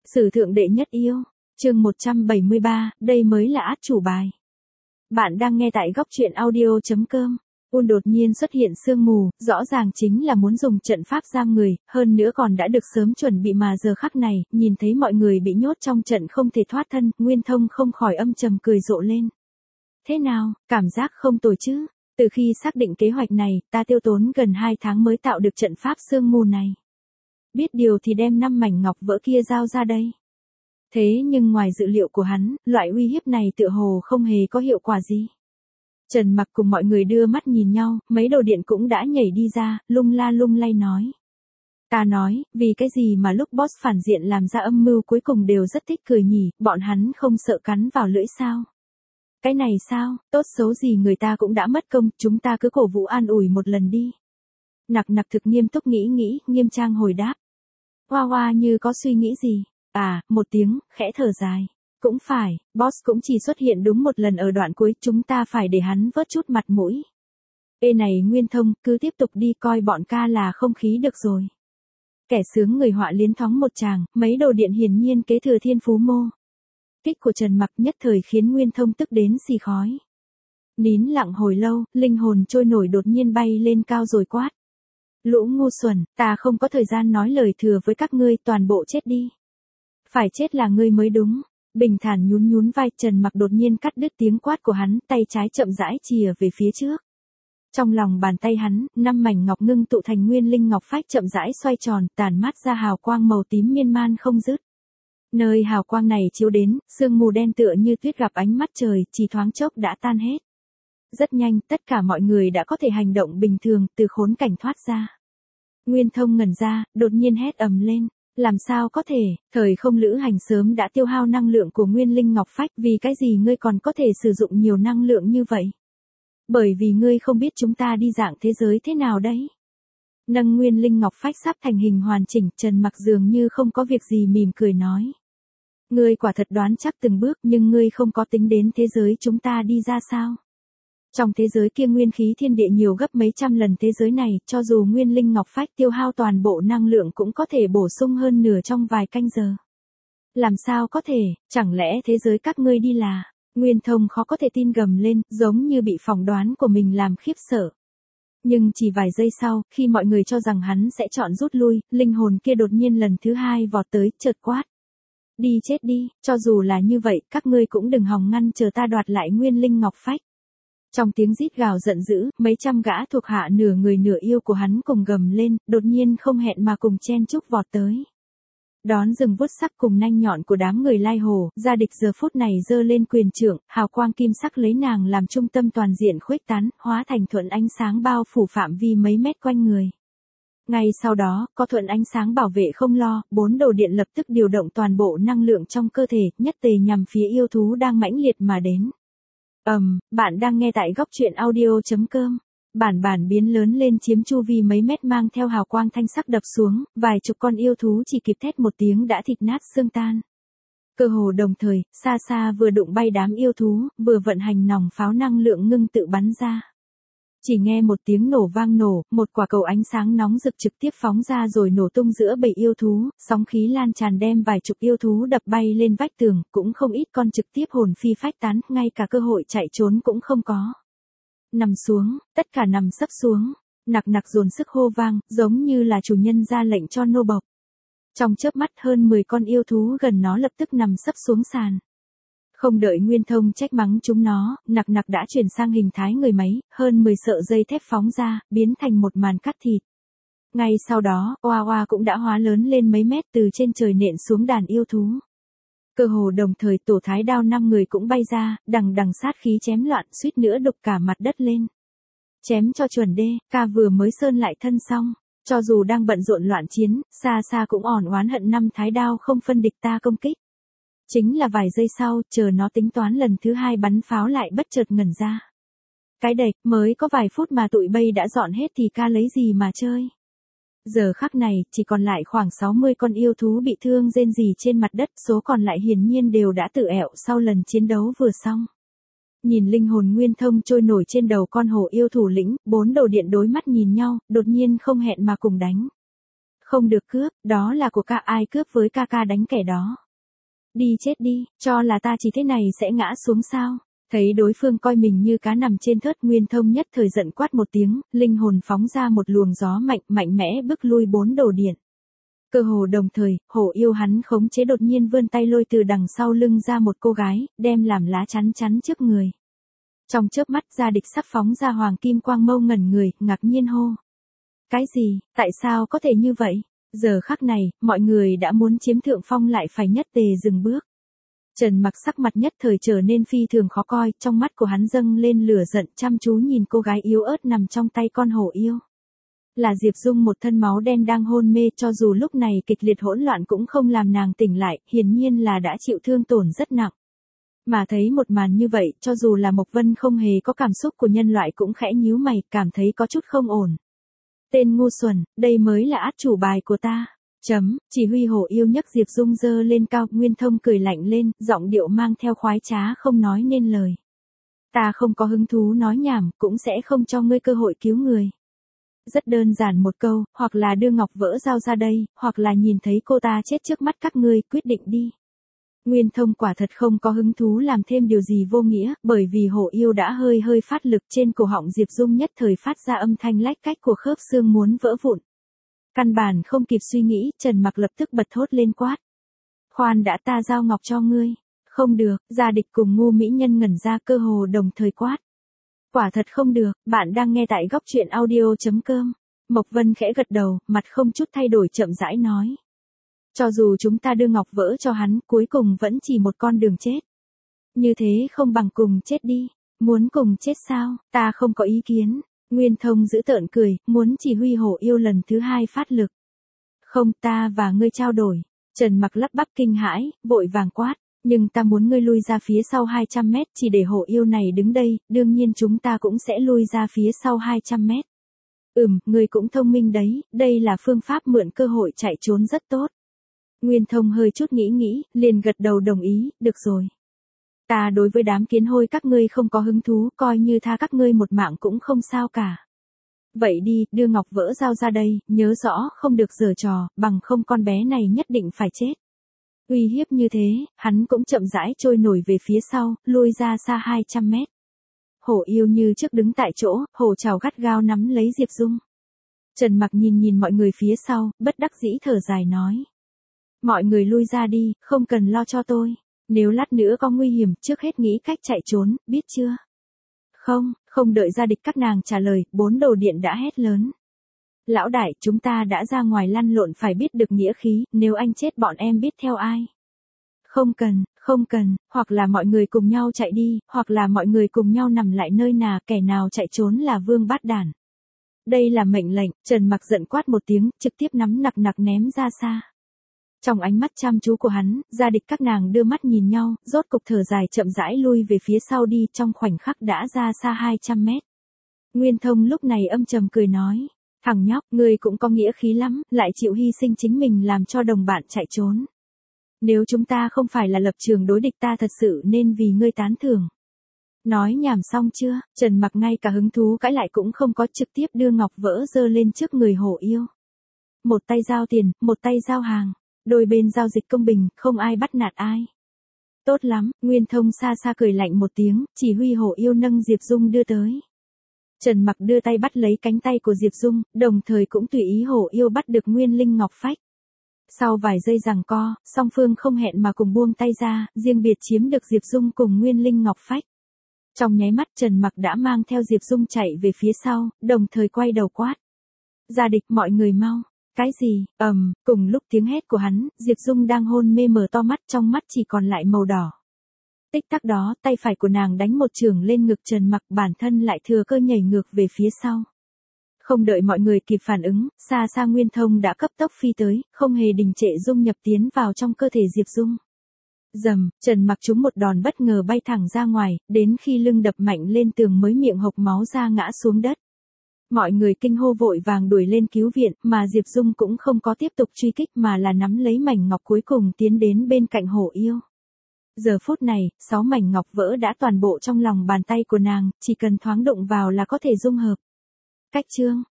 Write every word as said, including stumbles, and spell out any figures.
Sử thượng đệ nhất yêu, chương một trăm bảy mươi ba, đây mới là át chủ bài. Bạn đang nghe tại góc truyện audio chấm com. Ôn đột nhiên xuất hiện sương mù, rõ ràng chính là muốn dùng trận pháp giam người, hơn nữa còn đã được sớm chuẩn bị mà giờ khắc này, nhìn thấy mọi người bị nhốt trong trận không thể thoát thân, Nguyên Thông không khỏi âm trầm cười rộ lên. Thế nào, cảm giác không tồi chứ? Từ khi xác định kế hoạch này, ta tiêu tốn gần hai tháng mới tạo được trận pháp sương mù này. Biết điều thì đem năm mảnh ngọc vỡ kia giao ra đây. Thế nhưng ngoài dự liệu của hắn, loại uy hiếp này tựa hồ không hề có hiệu quả gì. Trần Mặc cùng mọi người đưa mắt nhìn nhau, mấy đồ điện cũng đã nhảy đi ra, lung la lung lay nói. Ta nói, vì cái gì mà lúc boss phản diện làm ra âm mưu cuối cùng đều rất thích cười nhỉ, bọn hắn không sợ cắn vào lưỡi sao? Cái này sao, tốt xấu gì người ta cũng đã mất công, chúng ta cứ cổ vũ an ủi một lần đi. Nặc nặc thực nghiêm túc nghĩ nghĩ, nghiêm trang hồi đáp. Hoa hoa như có suy nghĩ gì? À, một tiếng, khẽ thở dài. Cũng phải, boss cũng chỉ xuất hiện đúng một lần ở đoạn cuối, chúng ta phải để hắn vớt chút mặt mũi. Ê này Nguyên Thông, cứ tiếp tục đi, coi bọn ca là không khí được rồi. Kẻ sướng người họa liến thoáng một tràng, mấy đồ điện hiển nhiên kế thừa thiên phú mô. Kích của Trần Mặc nhất thời khiến Nguyên Thông tức đến xì khói. Nín lặng hồi lâu, linh hồn trôi nổi đột nhiên bay lên cao rồi quát. Lũ ngu xuẩn, ta không có thời gian nói lời thừa với các ngươi, toàn bộ chết đi. Phải chết là ngươi mới đúng. Bình thản nhún nhún vai, Trần Mặc đột nhiên cắt đứt tiếng quát của hắn, tay trái chậm rãi chìa về phía trước. Trong lòng bàn tay hắn, năm mảnh ngọc ngưng tụ thành nguyên linh ngọc phách chậm rãi xoay tròn, tản mát ra hào quang màu tím miên man không dứt. Nơi hào quang này chiếu đến, sương mù đen tựa như tuyết gặp ánh mắt trời, chỉ thoáng chốc đã tan hết. Rất nhanh, tất cả mọi người đã có thể hành động bình thường, từ khốn cảnh thoát ra. Nguyên Thông ngẩn ra, đột nhiên hét ầm lên. Làm sao có thể, thời không lữ hành sớm đã tiêu hao năng lượng của nguyên linh ngọc phách, vì cái gì ngươi còn có thể sử dụng nhiều năng lượng như vậy? Bởi vì ngươi không biết chúng ta đi dạng thế giới thế nào đấy. Nâng nguyên linh ngọc phách sắp thành hình hoàn chỉnh, Trần Mặc dường như không có việc gì mỉm cười nói. Ngươi quả thật đoán chắc từng bước, nhưng ngươi không có tính đến thế giới chúng ta đi ra sao? Trong thế giới kia nguyên khí thiên địa nhiều gấp mấy trăm lần thế giới này, cho dù nguyên linh ngọc phách tiêu hao toàn bộ năng lượng cũng có thể bổ sung hơn nửa trong vài canh giờ. Làm sao có thể, chẳng lẽ thế giới các ngươi đi là, Nguyên Thông khó có thể tin gầm lên, giống như bị phỏng đoán của mình làm khiếp sợ. Nhưng chỉ vài giây sau, khi mọi người cho rằng hắn sẽ chọn rút lui, linh hồn kia đột nhiên lần thứ hai vọt tới, chợt quát. Đi chết đi, cho dù là như vậy, các ngươi cũng đừng hòng ngăn chờ ta đoạt lại nguyên linh ngọc phách. Trong tiếng rít gào giận dữ, mấy trăm gã thuộc hạ nửa người nửa yêu của hắn cùng gầm lên, đột nhiên không hẹn mà cùng chen chúc vọt tới. Đón rừng vuốt sắc cùng nanh nhọn của đám người Lai Hồ, gia địch giờ phút này giơ lên quyền trượng, hào quang kim sắc lấy nàng làm trung tâm toàn diện khuếch tán, hóa thành thuận ánh sáng bao phủ phạm vi mấy mét quanh người. Ngay sau đó, có thuận ánh sáng bảo vệ không lo, bốn đồ điện lập tức điều động toàn bộ năng lượng trong cơ thể, nhất tề nhằm phía yêu thú đang mãnh liệt mà đến. Ầm, um, bạn đang nghe tại góc truyện audio chấm com. Bản bản biến lớn lên chiếm chu vi mấy mét mang theo hào quang thanh sắc đập xuống, vài chục con yêu thú chỉ kịp thét một tiếng đã thịt nát xương tan. Cơ hồ đồng thời, xa xa vừa đụng bay đám yêu thú, vừa vận hành nòng pháo năng lượng ngưng tự bắn ra. Chỉ nghe một tiếng nổ vang nổ, một quả cầu ánh sáng nóng rực trực tiếp phóng ra rồi nổ tung giữa bầy yêu thú, sóng khí lan tràn đem vài chục yêu thú đập bay lên vách tường, cũng không ít con trực tiếp hồn phi phách tán, ngay cả cơ hội chạy trốn cũng không có. Nằm xuống, tất cả nằm sấp xuống, nặc nặc dồn sức hô vang, giống như là chủ nhân ra lệnh cho nô bộc. Trong chớp mắt hơn mười con yêu thú gần nó lập tức nằm sấp xuống sàn. Không đợi Nguyên Thông trách mắng chúng nó, nặc nặc đã chuyển sang hình thái người máy, hơn mười sợi dây thép phóng ra, biến thành một màn cắt thịt. Ngay sau đó, oa oa cũng đã hóa lớn lên mấy mét từ trên trời nện xuống đàn yêu thú. Cơ hồ đồng thời tổ thái đao năm người cũng bay ra, đằng đằng sát khí chém loạn, suýt nữa đục cả mặt đất lên. Chém cho chuẩn đê, ca vừa mới sơn lại thân xong, cho dù đang bận rộn loạn chiến, xa xa cũng ỏn oán hận năm thái đao không phân địch ta công kích. Chính là vài giây sau, chờ nó tính toán lần thứ hai bắn pháo lại bất chợt ngẩn ra. Cái đệch, mới có vài phút mà tụi bay đã dọn hết thì ca lấy gì mà chơi. Giờ khắc này, chỉ còn lại khoảng sáu mươi con yêu thú bị thương rên rỉ trên mặt đất, số còn lại hiển nhiên đều đã tự ẹo sau lần chiến đấu vừa xong. Nhìn linh hồn Nguyên Thông trôi nổi trên đầu con hổ yêu thủ lĩnh, bốn đồ điện đối mắt nhìn nhau, đột nhiên không hẹn mà cùng đánh. Không được cướp, đó là của ca, ai cướp với ca ca đánh kẻ đó. Đi chết đi, cho là ta chỉ thế này sẽ ngã xuống sao? Thấy đối phương coi mình như cá nằm trên thớt, Nguyên Thông nhất thời giận quát một tiếng, linh hồn phóng ra một luồng gió mạnh, mạnh mẽ bức lui bốn đồ điện. Cơ hồ đồng thời, hổ yêu hắn khống chế đột nhiên vươn tay lôi từ đằng sau lưng ra một cô gái, đem làm lá chắn chắn trước người. Trong chớp mắt Gia Địch sắp phóng ra hoàng kim quang mâu ngẩn người, ngạc nhiên hô. Cái gì, tại sao có thể như vậy? Giờ khắc này, mọi người đã muốn chiếm thượng phong lại phải nhất tề dừng bước. Trần Mặc sắc mặt nhất thời trở nên phi thường khó coi, trong mắt của hắn dâng lên lửa giận, chăm chú nhìn cô gái yếu ớt nằm trong tay con hổ yêu. Là Diệp Dung, một thân máu đen đang hôn mê, cho dù lúc này kịch liệt hỗn loạn cũng không làm nàng tỉnh lại, hiển nhiên là đã chịu thương tổn rất nặng. Mà thấy một màn như vậy, cho dù là Mộc Vân không hề có cảm xúc của nhân loại cũng khẽ nhíu mày, cảm thấy có chút không ổn. Tên ngu xuẩn, đây mới là át chủ bài của ta. Chấm, chỉ huy hổ yêu nhấc Diệp Dung dơ lên cao, Nguyên Thông cười lạnh lên, giọng điệu mang theo khoái trá không nói nên lời. Ta không có hứng thú nói nhảm, cũng sẽ không cho ngươi cơ hội cứu người. Rất đơn giản một câu, hoặc là đưa ngọc vỡ dao ra đây, hoặc là nhìn thấy cô ta chết trước mắt các ngươi, quyết định đi. Nguyên Thông quả thật không có hứng thú làm thêm điều gì vô nghĩa, bởi vì hổ yêu đã hơi hơi phát lực, trên cổ họng Diệp Dung nhất thời phát ra âm thanh lách cách của khớp xương muốn vỡ vụn. Căn bản không kịp suy nghĩ, Trần Mặc lập tức bật thốt lên quát. Khoan đã, ta giao ngọc cho ngươi. Không được, Gia Địch cùng Ngu Mỹ Nhân ngẩn ra cơ hồ đồng thời quát. Quả thật không được, bạn đang nghe tại góc truyện audio chấm com. Mộc Vân khẽ gật đầu, mặt không chút thay đổi chậm rãi nói. Cho dù chúng ta đưa ngọc vỡ cho hắn, cuối cùng vẫn chỉ một con đường chết. Như thế không bằng cùng chết đi. Muốn cùng chết sao, ta không có ý kiến. Nguyên Thông giữ tợn cười, muốn chỉ huy hổ yêu lần thứ hai phát lực. Không, ta và ngươi trao đổi. Trần Mặc lắp bắp kinh hãi, vội vàng quát. Nhưng ta muốn ngươi lui ra phía sau hai trăm mét, chỉ để hổ yêu này đứng đây, đương nhiên chúng ta cũng sẽ lui ra phía sau hai trăm mét. Ừm, ngươi cũng thông minh đấy, đây là phương pháp mượn cơ hội chạy trốn rất tốt. Nguyên Thông hơi chút nghĩ nghĩ, liền gật đầu đồng ý, được rồi. Ta đối với đám kiến hôi các ngươi không có hứng thú, coi như tha các ngươi một mạng cũng không sao cả. Vậy đi, đưa ngọc vỡ dao ra đây, nhớ rõ không được giở trò, bằng không con bé này nhất định phải chết. Uy hiếp như thế, hắn cũng chậm rãi trôi nổi về phía sau, lui ra xa hai trăm mét. Hổ yêu như trước đứng tại chỗ, hổ trảo gắt gao nắm lấy Diệp Dung. Trần Mặc nhìn nhìn mọi người phía sau, bất đắc dĩ thở dài nói. Mọi người lui ra đi, không cần lo cho tôi. Nếu lát nữa có nguy hiểm, trước hết nghĩ cách chạy trốn, biết chưa? Không, không đợi Gia Địch các nàng trả lời, bốn đồ điện đã hét lớn. Lão đại, chúng ta đã ra ngoài lăn lộn, phải biết được nghĩa khí, nếu anh chết bọn em biết theo ai. Không cần, không cần, hoặc là mọi người cùng nhau chạy đi, hoặc là mọi người cùng nhau nằm lại nơi nào, kẻ nào chạy trốn là vương bát đản. Đây là mệnh lệnh, Trần Mặc giận quát một tiếng, trực tiếp nắm nặc nặc ném ra xa. Trong ánh mắt chăm chú của hắn, Gia Địch các nàng đưa mắt nhìn nhau, rốt cục thở dài chậm rãi lui về phía sau đi, trong khoảnh khắc đã ra xa hai trăm mét. Nguyên Thông lúc này âm trầm cười nói, thằng nhóc, ngươi cũng có nghĩa khí lắm, lại chịu hy sinh chính mình làm cho đồng bạn chạy trốn. Nếu chúng ta không phải là lập trường đối địch, ta thật sự nên vì ngươi tán thưởng. Nói nhảm xong chưa, Trần Mặc ngay cả hứng thú cãi lại cũng không có, trực tiếp đưa ngọc vỡ dơ lên trước người hổ yêu. Một tay giao tiền, một tay giao hàng. Đôi bên giao dịch công bình, không ai bắt nạt ai. Tốt lắm, Nguyên Thông xa xa cười lạnh một tiếng, chỉ huy hổ yêu nâng Diệp Dung đưa tới. Trần Mặc đưa tay bắt lấy cánh tay của Diệp Dung, đồng thời cũng tùy ý hổ yêu bắt được Nguyên Linh Ngọc Phách. Sau vài giây giằng co, song phương không hẹn mà cùng buông tay ra, riêng biệt chiếm được Diệp Dung cùng Nguyên Linh Ngọc Phách. Trong nháy mắt Trần Mặc đã mang theo Diệp Dung chạy về phía sau, đồng thời quay đầu quát. Gia Địch, mọi người mau. Cái gì, ầm, um, cùng lúc tiếng hét của hắn, Diệp Dung đang hôn mê mở to mắt, trong mắt chỉ còn lại màu đỏ. Tích tắc đó, tay phải của nàng đánh một chưởng lên ngực Trần Mặc, bản thân lại thừa cơ nhảy ngược về phía sau. Không đợi mọi người kịp phản ứng, xa xa Nguyên Thông đã cấp tốc phi tới, không hề đình trệ dung nhập tiến vào trong cơ thể Diệp Dung. Dầm, Trần Mặc trúng một đòn bất ngờ bay thẳng ra ngoài, đến khi lưng đập mạnh lên tường mới miệng hộc máu ra ngã xuống đất. Mọi người kinh hô vội vàng đuổi lên cứu viện, mà Diệp Dung cũng không có tiếp tục truy kích mà là nắm lấy mảnh ngọc cuối cùng tiến đến bên cạnh hổ yêu. Giờ phút này, sáu mảnh ngọc vỡ đã toàn bộ trong lòng bàn tay của nàng, chỉ cần thoáng đụng vào là có thể dung hợp. Cách chương,